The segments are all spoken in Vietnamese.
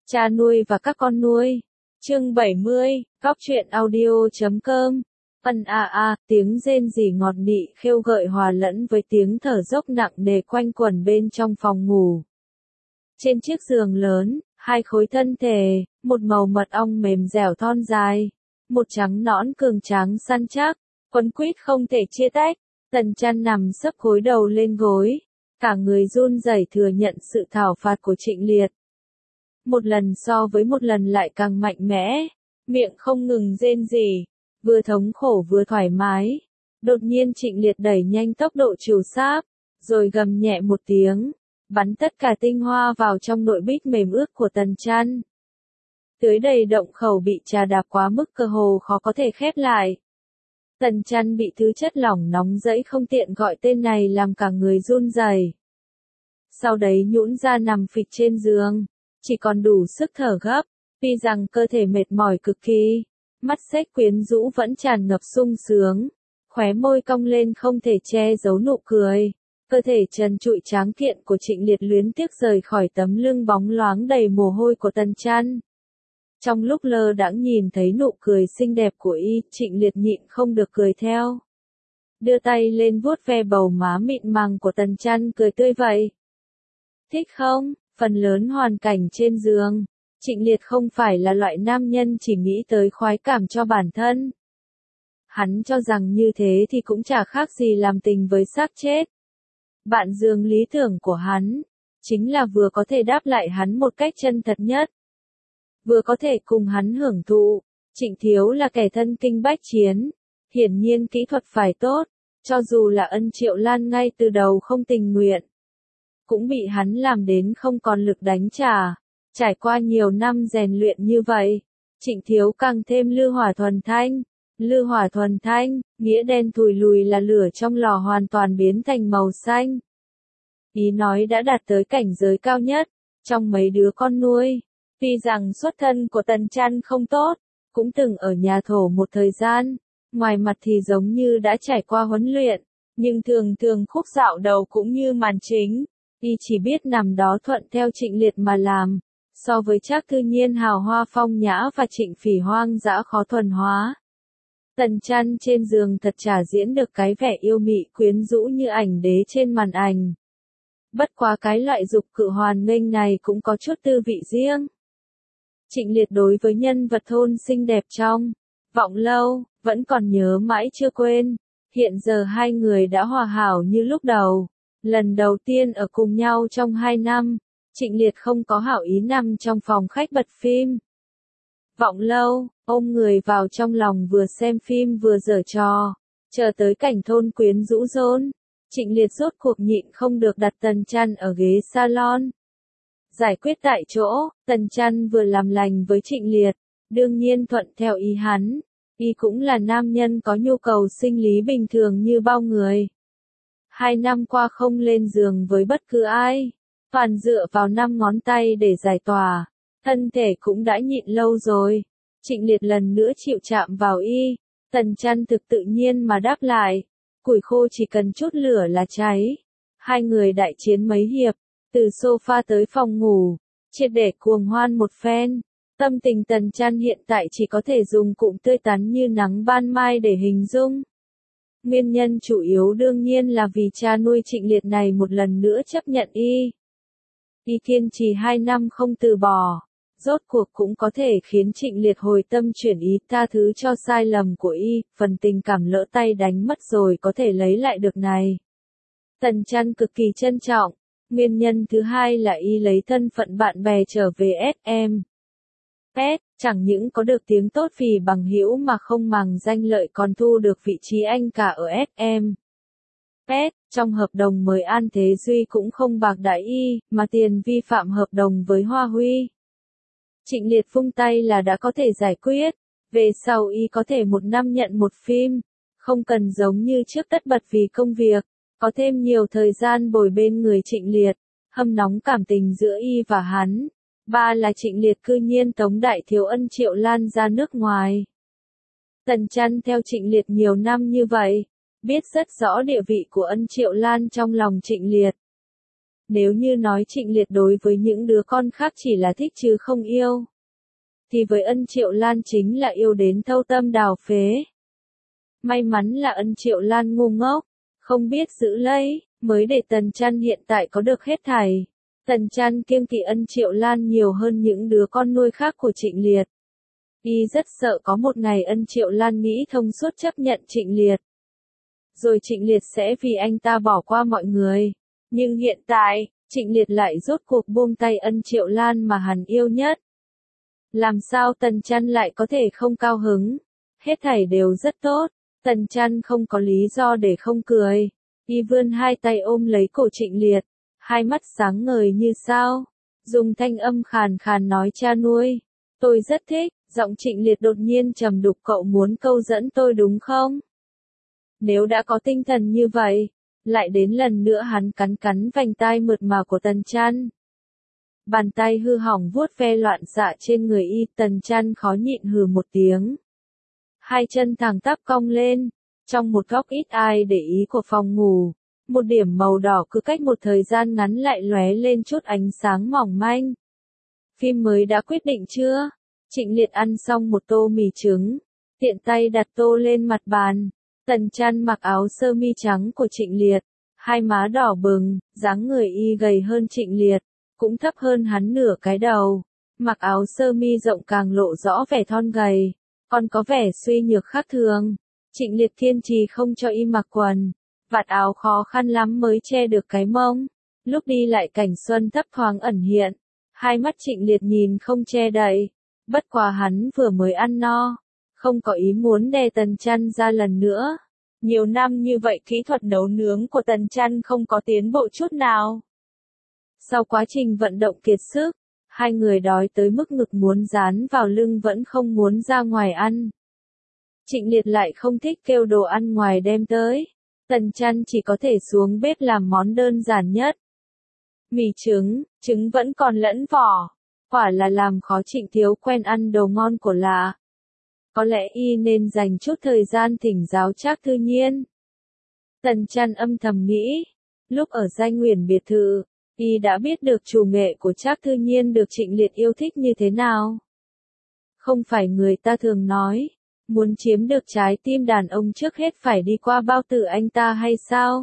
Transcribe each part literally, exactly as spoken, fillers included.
Cha nuôi và các con nuôi. Chương bảy mươi, Góc truyện audio chấm com. Ân a a, tiếng rên rỉ ngọt nị khêu gợi hòa lẫn với tiếng thở dốc nặng nề quanh quẩn bên trong phòng ngủ. Trên chiếc giường lớn, hai khối thân thể, một màu mật ong mềm dẻo thon dài, một trắng nõn cường tráng săn chắc, quấn quýt không thể chia tách. Tần Chăn nằm sấp gối đầu lên gối, cả người run rẩy thừa nhận sự thảo phạt của Trịnh Liệt. Một lần so với một lần lại càng mạnh mẽ, miệng không ngừng rên rỉ, vừa thống khổ vừa thoải mái. Đột nhiên Trịnh Liệt đẩy nhanh tốc độ trừ sáp, rồi gầm nhẹ một tiếng, bắn tất cả tinh hoa vào trong nội bích mềm ướt của Tần Chăn. Tưới đầy động khẩu bị trà đạp quá mức cơ hồ khó có thể khép lại. Tần Chăn bị thứ chất lỏng nóng rẫy không tiện gọi tên này làm cả người run rẩy. Sau đấy nhũn ra nằm phịch trên giường, chỉ còn đủ sức thở gấp, tuy rằng cơ thể mệt mỏi cực kỳ, mắt xếch quyến rũ vẫn tràn ngập sung sướng, khóe môi cong lên không thể che giấu nụ cười. Cơ thể trần trụi tráng kiện của Trịnh Liệt luyến tiếc rời khỏi tấm lưng bóng loáng đầy mồ hôi của Tần Chăn. Trong lúc lơ đãng nhìn thấy nụ cười xinh đẹp của y, Trịnh Liệt nhịn không được cười theo. Đưa tay lên vuốt ve bầu má mịn màng của Tần Chăn cười tươi vậy. Thích không? Phần lớn hoàn cảnh trên giường, Trịnh Liệt không phải là loại nam nhân chỉ nghĩ tới khoái cảm cho bản thân. Hắn cho rằng như thế thì cũng chả khác gì làm tình với xác chết. Bạn giường lý tưởng của hắn, chính là vừa có thể đáp lại hắn một cách chân thật nhất, vừa có thể cùng hắn hưởng thụ. Trịnh Thiếu là kẻ thân kinh bách chiến, hiển nhiên kỹ thuật phải tốt, cho dù là Ân Triệu Lan ngay từ đầu không tình nguyện, cũng bị hắn làm đến không còn lực đánh trả. Trải qua nhiều năm rèn luyện như vậy, Trịnh Thiếu càng thêm lư hỏa thuần thanh. Lư hỏa thuần thanh, nghĩa đen thùi lùi là lửa trong lò hoàn toàn biến thành màu xanh. Ý nói đã đạt tới cảnh giới cao nhất, trong mấy đứa con nuôi. Tuy rằng xuất thân của Tần Chăn không tốt, cũng từng ở nhà thổ một thời gian, ngoài mặt thì giống như đã trải qua huấn luyện, nhưng thường thường khúc dạo đầu cũng như màn chính, y chỉ biết nằm đó thuận theo Trịnh Liệt mà làm. So với Trác Thư Nhiên hào hoa phong nhã và Trịnh Phỉ hoang dã khó thuần hóa, Tần Chăn trên giường thật chả diễn được cái vẻ yêu mị quyến rũ như ảnh đế trên màn ảnh. Bất quá cái loại dục cự hoàn nghênh này cũng có chút tư vị riêng. Trịnh Liệt đối với nhân vật thôn xinh đẹp trong Vọng Lâu, vẫn còn nhớ mãi chưa quên. Hiện giờ hai người đã hòa hảo như lúc đầu. Lần đầu tiên ở cùng nhau trong hai năm, Trịnh Liệt không có hảo ý nằm trong phòng khách bật phim Vọng Lâu, ôm người vào trong lòng vừa xem phim vừa giở trò. Chờ tới cảnh thôn quyến rũ rôn, Trịnh Liệt rốt cuộc nhịn không được đặt Tần Chăn ở ghế salon. Giải quyết tại chỗ, Tần Chăn vừa làm lành với Trịnh Liệt, đương nhiên thuận theo ý hắn. Y cũng là nam nhân có nhu cầu sinh lý bình thường như bao người. Hai năm qua không lên giường với bất cứ ai, toàn dựa vào năm ngón tay để giải tỏa. Thân thể cũng đã nhịn lâu rồi. Trịnh Liệt lần nữa chịu chạm vào y, Tần Chăn thực tự nhiên mà đáp lại. Củi khô chỉ cần chút lửa là cháy. Hai người đại chiến mấy hiệp, từ sofa tới phòng ngủ, triệt để cuồng hoan một phen. Tâm tình Tần Chăn hiện tại chỉ có thể dùng cụm tươi tắn như nắng ban mai để hình dung. Nguyên nhân chủ yếu đương nhiên là vì cha nuôi Trịnh Liệt này một lần nữa chấp nhận y. Y kiên trì hai năm không từ bỏ, rốt cuộc cũng có thể khiến Trịnh Liệt hồi tâm chuyển ý, tha thứ cho sai lầm của y. Phần tình cảm lỡ tay đánh mất rồi có thể lấy lại được này, Tần Chăn cực kỳ trân trọng. Nguyên nhân thứ hai là y lấy thân phận bạn bè trở về ét em. Pet, chẳng những có được tiếng tốt vì bằng hữu mà không màng danh lợi còn thu được vị trí anh cả ở ét em. Pet, trong hợp đồng mời An Thế Duy cũng không bạc đãi y, mà tiền vi phạm hợp đồng với Hoa Huy. Trịnh Liệt vung tay là đã có thể giải quyết, về sau y có thể một năm nhận một phim, không cần giống như trước tất bật vì công việc, có thêm nhiều thời gian bồi bên người Trịnh Liệt, hâm nóng cảm tình giữa y và hắn. Ba là Trịnh Liệt cư nhiên tống đại thiếu Ân Triệu Lan ra nước ngoài. Tần Chăn theo Trịnh Liệt nhiều năm như vậy, biết rất rõ địa vị của Ân Triệu Lan trong lòng Trịnh Liệt. Nếu như nói Trịnh Liệt đối với những đứa con khác chỉ là thích chứ không yêu, thì với Ân Triệu Lan chính là yêu đến thâu tâm đào phế. May mắn là Ân Triệu Lan ngu ngốc, không biết giữ lấy, mới để Tần Chăn hiện tại có được hết thảy. Tần Chăn kiêng kỵ Ân Triệu Lan nhiều hơn những đứa con nuôi khác của Trịnh Liệt. Y rất sợ có một ngày Ân Triệu Lan nghĩ thông suốt chấp nhận Trịnh Liệt, rồi Trịnh Liệt sẽ vì anh ta bỏ qua mọi người. Nhưng hiện tại, Trịnh Liệt lại rốt cuộc buông tay Ân Triệu Lan mà hắn yêu nhất. Làm sao Tần Chăn lại có thể không cao hứng? Hết thảy đều rất tốt, Tần Chăn không có lý do để không cười. Y vươn hai tay ôm lấy cổ Trịnh Liệt, hai mắt sáng ngời như sao, dùng thanh âm khàn khàn nói cha nuôi. Tôi rất thích, giọng Trịnh Liệt đột nhiên trầm đục, cậu muốn câu dẫn tôi đúng không? Nếu đã có tinh thần như vậy, lại đến lần nữa hắn cắn cắn vành tai mượt mà của Tần Chăn. Bàn tay hư hỏng vuốt ve loạn xạ trên người y, Tần Chăn khó nhịn hừ một tiếng. Hai chân thẳng tắp cong lên, trong một góc ít ai để ý của phòng ngủ, một điểm màu đỏ cứ cách một thời gian ngắn lại lóe lên chút ánh sáng mỏng manh. Phim mới đã quyết định chưa? Trịnh Liệt ăn xong một tô mì trứng, tiện tay đặt tô lên mặt bàn. Tần Chăn mặc áo sơ mi trắng của Trịnh Liệt, hai má đỏ bừng, dáng người y gầy hơn Trịnh Liệt, cũng thấp hơn hắn nửa cái đầu. Mặc áo sơ mi rộng càng lộ rõ vẻ thon gầy, còn có vẻ suy nhược khác thường. Trịnh Liệt kiên trì không cho y mặc quần, vạt áo khó khăn lắm mới che được cái mông. Lúc đi lại cảnh xuân thấp thoáng ẩn hiện, hai mắt Trịnh Liệt nhìn không che đậy. Bất quá hắn vừa mới ăn no, không có ý muốn đè Tần Chăn ra lần nữa. Nhiều năm như vậy kỹ thuật nấu nướng của Tần Chăn không có tiến bộ chút nào. Sau quá trình vận động kiệt sức, hai người đói tới mức ngực muốn dán vào lưng vẫn không muốn ra ngoài ăn. Trịnh Liệt lại không thích kêu đồ ăn ngoài đem tới. Tần Chăn chỉ có thể xuống bếp làm món đơn giản nhất. Mì trứng, trứng vẫn còn lẫn vỏ. Quả là làm khó Trịnh Thiếu quen ăn đồ ngon của lạ. Có lẽ y nên dành chút thời gian thỉnh giáo Trác Thư Nhiên. Tần Chăn âm thầm nghĩ. Lúc ở Danh Nguyền biệt thự, y đã biết được chủ nghệ của Trác Thư Nhiên được Trịnh Liệt yêu thích như thế nào. Không phải người ta thường nói, muốn chiếm được trái tim đàn ông trước hết phải đi qua bao tử anh ta hay sao?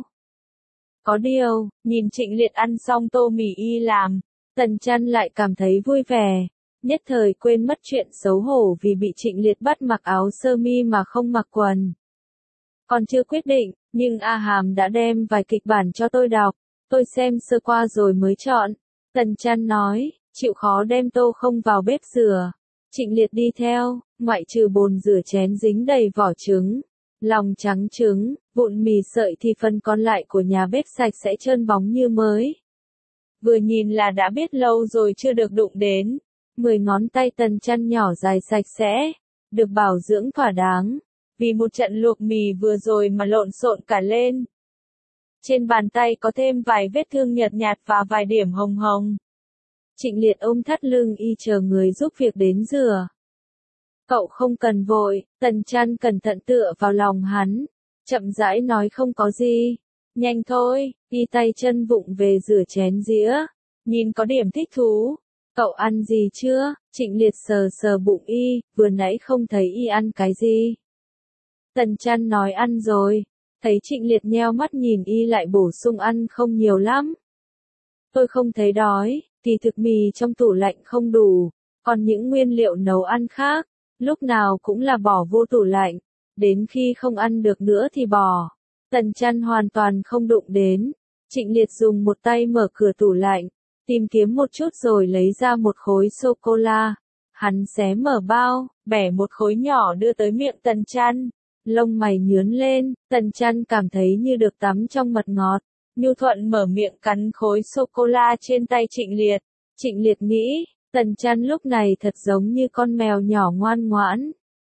Có điều, nhìn Trịnh Liệt ăn xong tô mì y làm, Tần Chăn lại cảm thấy vui vẻ, nhất thời quên mất chuyện xấu hổ vì bị Trịnh Liệt bắt mặc áo sơ mi mà không mặc quần. Còn chưa quyết định, nhưng A Hàm đã đem vài kịch bản cho tôi đọc, tôi xem sơ qua rồi mới chọn. Tần Chăn nói, chịu khó đem tô không vào bếp rửa. Trịnh Liệt đi theo, ngoại trừ bồn rửa chén dính đầy vỏ trứng, lòng trắng trứng, vụn mì sợi thì phần còn lại của nhà bếp sạch sẽ trơn bóng như mới. Vừa nhìn là đã biết lâu rồi chưa được đụng đến. Mười ngón tay Tần Chăn nhỏ dài sạch sẽ, được bảo dưỡng thỏa đáng, vì một trận luộc mì vừa rồi mà lộn xộn cả lên. Trên bàn tay có thêm vài vết thương nhợt nhạt và vài điểm hồng hồng. Trịnh Liệt ôm thắt lưng y chờ người giúp việc đến rửa. Cậu không cần vội, Tần Chăn cẩn thận tựa vào lòng hắn, chậm rãi nói không có gì. Nhanh thôi, y tay chân vụng về rửa chén dĩa, nhìn có điểm thích thú. Cậu ăn gì chưa? Trịnh Liệt sờ sờ bụng y, vừa nãy không thấy y ăn cái gì. Tần Chăn nói ăn rồi, thấy Trịnh Liệt nheo mắt nhìn y lại bổ sung ăn không nhiều lắm. Tôi không thấy đói, thì thực mì trong tủ lạnh không đủ, còn những nguyên liệu nấu ăn khác, lúc nào cũng là bỏ vô tủ lạnh, đến khi không ăn được nữa thì bỏ. Tần Chăn hoàn toàn không đụng đến. Trịnh Liệt dùng một tay mở cửa tủ lạnh, tìm kiếm một chút rồi lấy ra một khối sô-cô-la. Hắn xé mở bao, bẻ một khối nhỏ đưa tới miệng Tần Chăn. Lông mày nhướn lên, Tần Chăn cảm thấy như được tắm trong mật ngọt. Nhu thuận mở miệng cắn khối sô-cô-la trên tay Trịnh Liệt. Trịnh Liệt nghĩ, Tần Chăn lúc này thật giống như con mèo nhỏ ngoan ngoãn.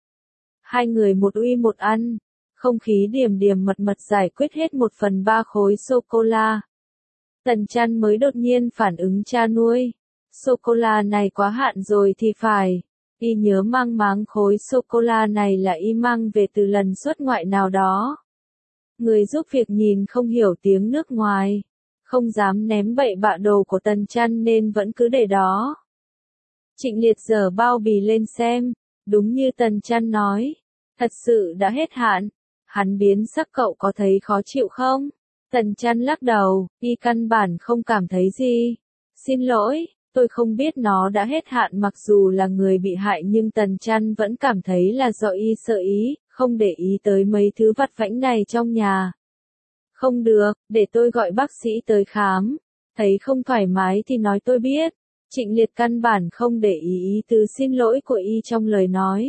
Hai người một uy một ăn, không khí điềm điềm mật mật giải quyết hết một phần ba khối sô-cô-la. Tần Chăn mới đột nhiên phản ứng cha nuôi. Sô-cô-la này quá hạn rồi thì phải. Y nhớ mang máng khối sô-cô-la này là y mang về từ lần xuất ngoại nào đó. Người giúp việc nhìn không hiểu tiếng nước ngoài, không dám ném bậy bạ đồ của Tần Chăn nên vẫn cứ để đó. Trịnh Liệt giở bao bì lên xem, đúng như Tần Chăn nói, thật sự đã hết hạn. Hắn biến sắc, cậu có thấy khó chịu không? Tần Chăn lắc đầu, y căn bản không cảm thấy gì. Xin lỗi, tôi không biết nó đã hết hạn. Mặc dù là người bị hại nhưng Tần Chăn vẫn cảm thấy là do y sợ ý, không để ý tới mấy thứ vặt vãnh này trong nhà. Không được, để tôi gọi bác sĩ tới khám. Thấy không thoải mái thì nói tôi biết. Trịnh Liệt căn bản không để ý ý tứ xin lỗi của y trong lời nói.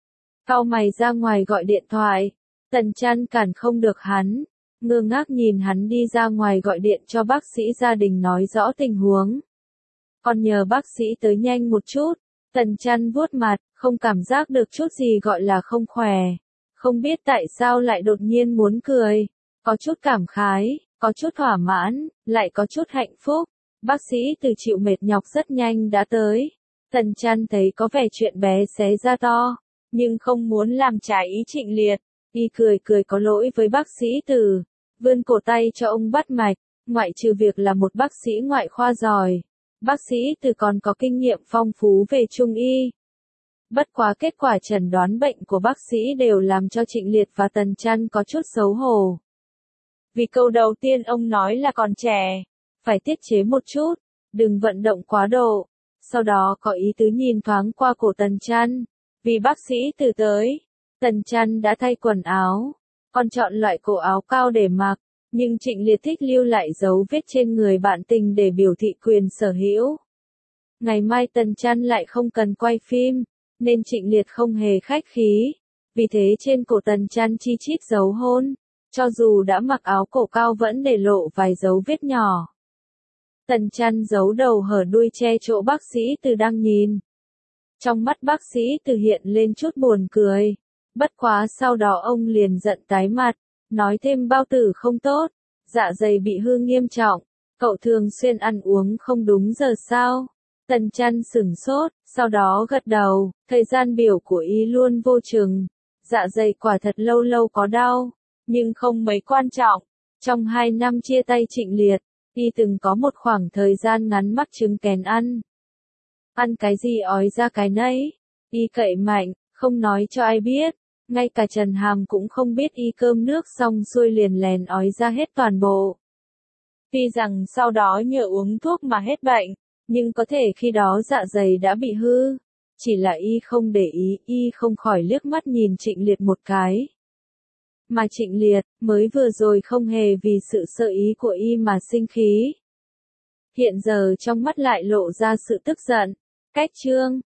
Cau mày ra ngoài gọi điện thoại. Tần Chăn cản không được hắn, ngơ ngác nhìn hắn đi ra ngoài gọi điện cho bác sĩ gia đình nói rõ tình huống. Còn nhờ bác sĩ tới nhanh một chút. Tần Chăn vuốt mặt, không cảm giác được chút gì gọi là không khỏe. Không biết tại sao lại đột nhiên muốn cười. Có chút cảm khái, có chút thỏa mãn, lại có chút hạnh phúc. Bác sĩ từ chịu mệt nhọc rất nhanh đã tới. Tần Chăn thấy có vẻ chuyện bé xé ra to, nhưng không muốn làm trái ý Trịnh Liệt. Y cười cười có lỗi với bác sĩ Từ, vươn cổ tay cho ông bắt mạch. Ngoại trừ việc là một bác sĩ ngoại khoa giỏi, bác sĩ Từ còn có kinh nghiệm phong phú về trung y. Bất quá kết quả chẩn đoán bệnh của bác sĩ đều làm cho Trịnh Liệt và Tần Chăn có chút xấu hổ. Vì câu đầu tiên ông nói là còn trẻ, phải tiết chế một chút, đừng vận động quá độ. Sau đó có ý tứ nhìn thoáng qua cổ Tần Chăn, vì bác sĩ Từ tới. Tần Chăn đã thay quần áo, còn chọn loại cổ áo cao để mặc, nhưng Trịnh Liệt thích lưu lại dấu vết trên người bạn tình để biểu thị quyền sở hữu. Ngày mai Tần Chăn lại không cần quay phim, nên Trịnh Liệt không hề khách khí, vì thế trên cổ Tần Chăn chi chít dấu hôn, cho dù đã mặc áo cổ cao vẫn để lộ vài dấu vết nhỏ. Tần Chăn giấu đầu hở đuôi che chỗ bác sĩ Từ đang nhìn. Trong mắt bác sĩ Từ hiện lên chút buồn cười. Bất quá sau đó ông liền giận tái mặt, nói thêm bao tử không tốt, dạ dày bị hư nghiêm trọng, cậu thường xuyên ăn uống không đúng giờ sao? Tần Chăn sửng sốt, sau đó gật đầu, thời gian biểu của y luôn vô chừng, dạ dày quả thật lâu lâu có đau, nhưng không mấy quan trọng. Trong hai năm chia tay Trịnh Liệt, y từng có một khoảng thời gian ngắn mắc chứng kén ăn. Ăn cái gì ói ra cái nấy, y cậy mạnh, không nói cho ai biết. Ngay cả Trần Hàm cũng không biết y cơm nước xong xuôi liền lèn ói ra hết toàn bộ. Tuy rằng sau đó nhờ uống thuốc mà hết bệnh, nhưng có thể khi đó dạ dày đã bị hư. Chỉ là y không để ý, y không khỏi liếc mắt nhìn Trịnh Liệt một cái. Mà Trịnh Liệt, mới vừa rồi không hề vì sự sợ ý của y mà sinh khí. Hiện giờ trong mắt lại lộ ra sự tức giận. Cách chương